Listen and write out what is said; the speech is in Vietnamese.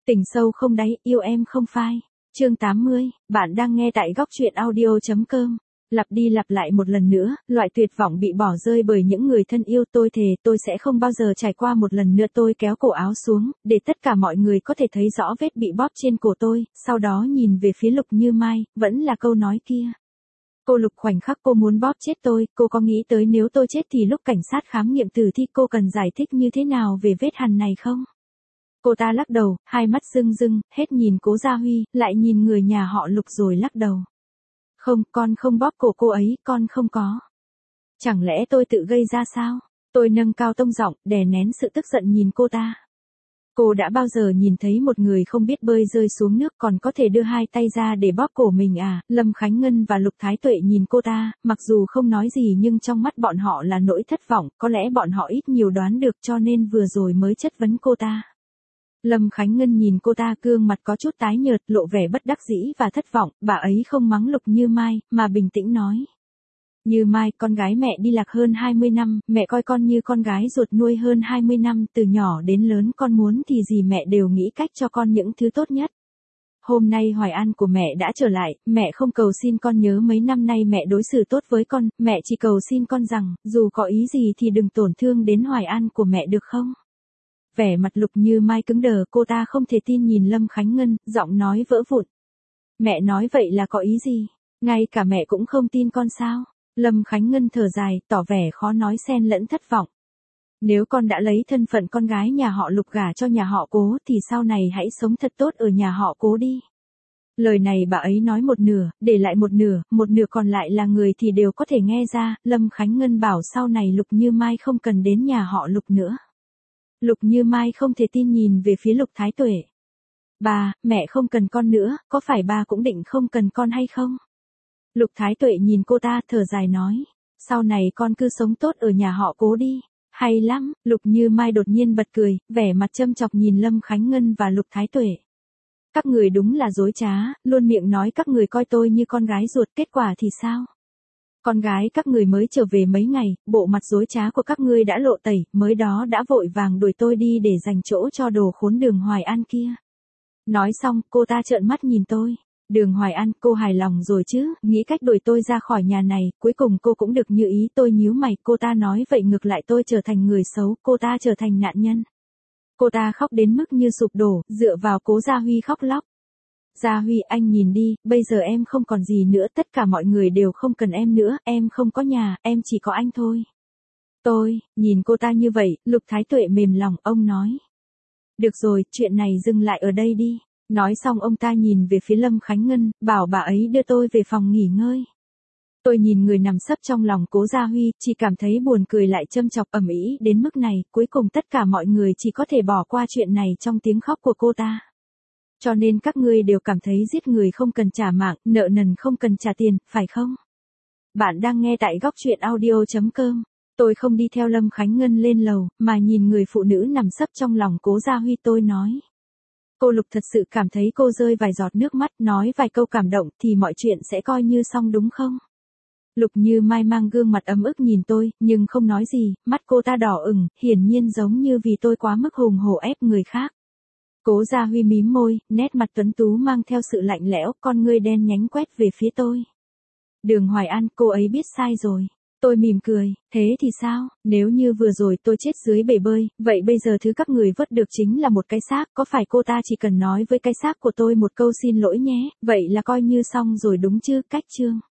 Tình sâu không đáy, yêu em không phai. Chương 80, bạn đang nghe tại góc truyện audio.com. Lặp đi lặp lại một lần nữa, loại tuyệt vọng bị bỏ rơi bởi những người thân yêu. Tôi thề tôi sẽ không bao giờ trải qua một lần nữa. Tôi kéo cổ áo xuống, để tất cả mọi người có thể thấy rõ vết bị bóp trên cổ tôi, sau đó nhìn về phía Lục Như Mai, vẫn là câu nói kia. Cô Lục, khoảnh khắc cô muốn bóp chết tôi, cô có nghĩ tới nếu tôi chết thì lúc cảnh sát khám nghiệm tử thi cô cần giải thích như thế nào về vết hằn này không? Cô ta lắc đầu, hai mắt rưng rưng, hết nhìn Cố Gia Huy, lại nhìn người nhà họ Lục rồi lắc đầu. Không, con không bóp cổ cô ấy, con không có. Chẳng lẽ tôi tự gây ra sao? Tôi nâng cao tông giọng, đè nén sự tức giận nhìn cô ta. Cô đã bao giờ nhìn thấy một người không biết bơi rơi xuống nước còn có thể đưa hai tay ra để bóp cổ mình à? Lâm Khánh Ngân và Lục Thái Tuệ nhìn cô ta, mặc dù không nói gì nhưng trong mắt bọn họ là nỗi thất vọng, có lẽ bọn họ ít nhiều đoán được cho nên vừa rồi mới chất vấn cô ta. Lâm Khánh Ngân nhìn cô ta, gương mặt có chút tái nhợt, lộ vẻ bất đắc dĩ và thất vọng, bà ấy không mắng Lục Như Mai, mà bình tĩnh nói. Như Mai, con gái mẹ đi lạc hơn 20 năm, mẹ coi con như con gái ruột nuôi hơn 20 năm, từ nhỏ đến lớn con muốn thì gì mẹ đều nghĩ cách cho con những thứ tốt nhất. Hôm nay Hoài An của mẹ đã trở lại, mẹ không cầu xin con nhớ mấy năm nay mẹ đối xử tốt với con, mẹ chỉ cầu xin con rằng, dù có ý gì thì đừng tổn thương đến Hoài An của mẹ được không? Vẻ mặt Lục Như Mai cứng đờ, cô ta không thể tin nhìn Lâm Khánh Ngân, giọng nói vỡ vụn. Mẹ nói vậy là có ý gì? Ngay cả mẹ cũng không tin con sao? Lâm Khánh Ngân thở dài, tỏ vẻ khó nói xen lẫn thất vọng. Nếu con đã lấy thân phận con gái nhà họ Lục gả cho nhà họ Cố thì sau này hãy sống thật tốt ở nhà họ Cố đi. Lời này bà ấy nói một nửa, để lại một nửa còn lại là người thì đều có thể nghe ra. Lâm Khánh Ngân bảo sau này Lục Như Mai không cần đến nhà họ Lục nữa. Lục Như Mai không thể tin nhìn về phía Lục Thái Tuệ. Bà, mẹ không cần con nữa, có phải bà cũng định không cần con hay không? Lục Thái Tuệ nhìn cô ta, thở dài nói. Sau này con cứ sống tốt ở nhà họ Cố đi. Hay lắm, Lục Như Mai đột nhiên bật cười, vẻ mặt châm chọc nhìn Lâm Khánh Ngân và Lục Thái Tuệ. Các người đúng là dối trá, luôn miệng nói các người coi tôi như con gái ruột, kết quả thì sao? Con gái các người mới trở về mấy ngày, bộ mặt dối trá của các ngươi đã lộ tẩy, mới đó đã vội vàng đuổi tôi đi để dành chỗ cho đồ khốn Đường Hoài An kia. Nói xong, cô ta trợn mắt nhìn tôi. Đường Hoài An, cô hài lòng rồi chứ, nghĩ cách đuổi tôi ra khỏi nhà này, cuối cùng cô cũng được như ý. Tôi nhíu mày, cô ta nói vậy ngược lại tôi trở thành người xấu, cô ta trở thành nạn nhân. Cô ta khóc đến mức như sụp đổ, dựa vào Cố Gia Huy khóc lóc. Gia Huy, anh nhìn đi, bây giờ em không còn gì nữa, tất cả mọi người đều không cần em nữa, em không có nhà, em chỉ có anh thôi. Tôi, nhìn cô ta như vậy, Lục Thái Tuệ mềm lòng, ông nói. Được rồi, chuyện này dừng lại ở đây đi. Nói xong ông ta nhìn về phía Lâm Khánh Ngân, bảo bà ấy đưa tôi về phòng nghỉ ngơi. Tôi nhìn người nằm sấp trong lòng Cố Gia Huy, chỉ cảm thấy buồn cười lại châm chọc ầm ĩ đến mức này, cuối cùng tất cả mọi người chỉ có thể bỏ qua chuyện này trong tiếng khóc của cô ta. Cho nên các ngươi đều cảm thấy giết người không cần trả mạng, nợ nần không cần trả tiền, phải không? Bạn đang nghe tại góc truyện audio.com. Tôi không đi theo Lâm Khánh Ngân lên lầu, mà nhìn người phụ nữ nằm sấp trong lòng Cố Gia Huy, tôi nói. Cô Lục thật sự cảm thấy cô rơi vài giọt nước mắt, nói vài câu cảm động thì mọi chuyện sẽ coi như xong đúng không? Lục Như Mai mang gương mặt ấm ức nhìn tôi, nhưng không nói gì, mắt cô ta đỏ ửng, hiển nhiên giống như vì tôi quá mức hùng hổ ép người khác. Cố Gia Huy mím môi, nét mặt tuấn tú mang theo sự lạnh lẽo, con ngươi đen nhánh quét về phía tôi. Đường Hoài An, cô ấy biết sai rồi. Tôi mỉm cười, thế thì sao, nếu như vừa rồi tôi chết dưới bể bơi, vậy bây giờ thứ các người vớt được chính là một cái xác, có phải cô ta chỉ cần nói với cái xác của tôi một câu xin lỗi nhé, vậy là coi như xong rồi đúng chứ, cách chương.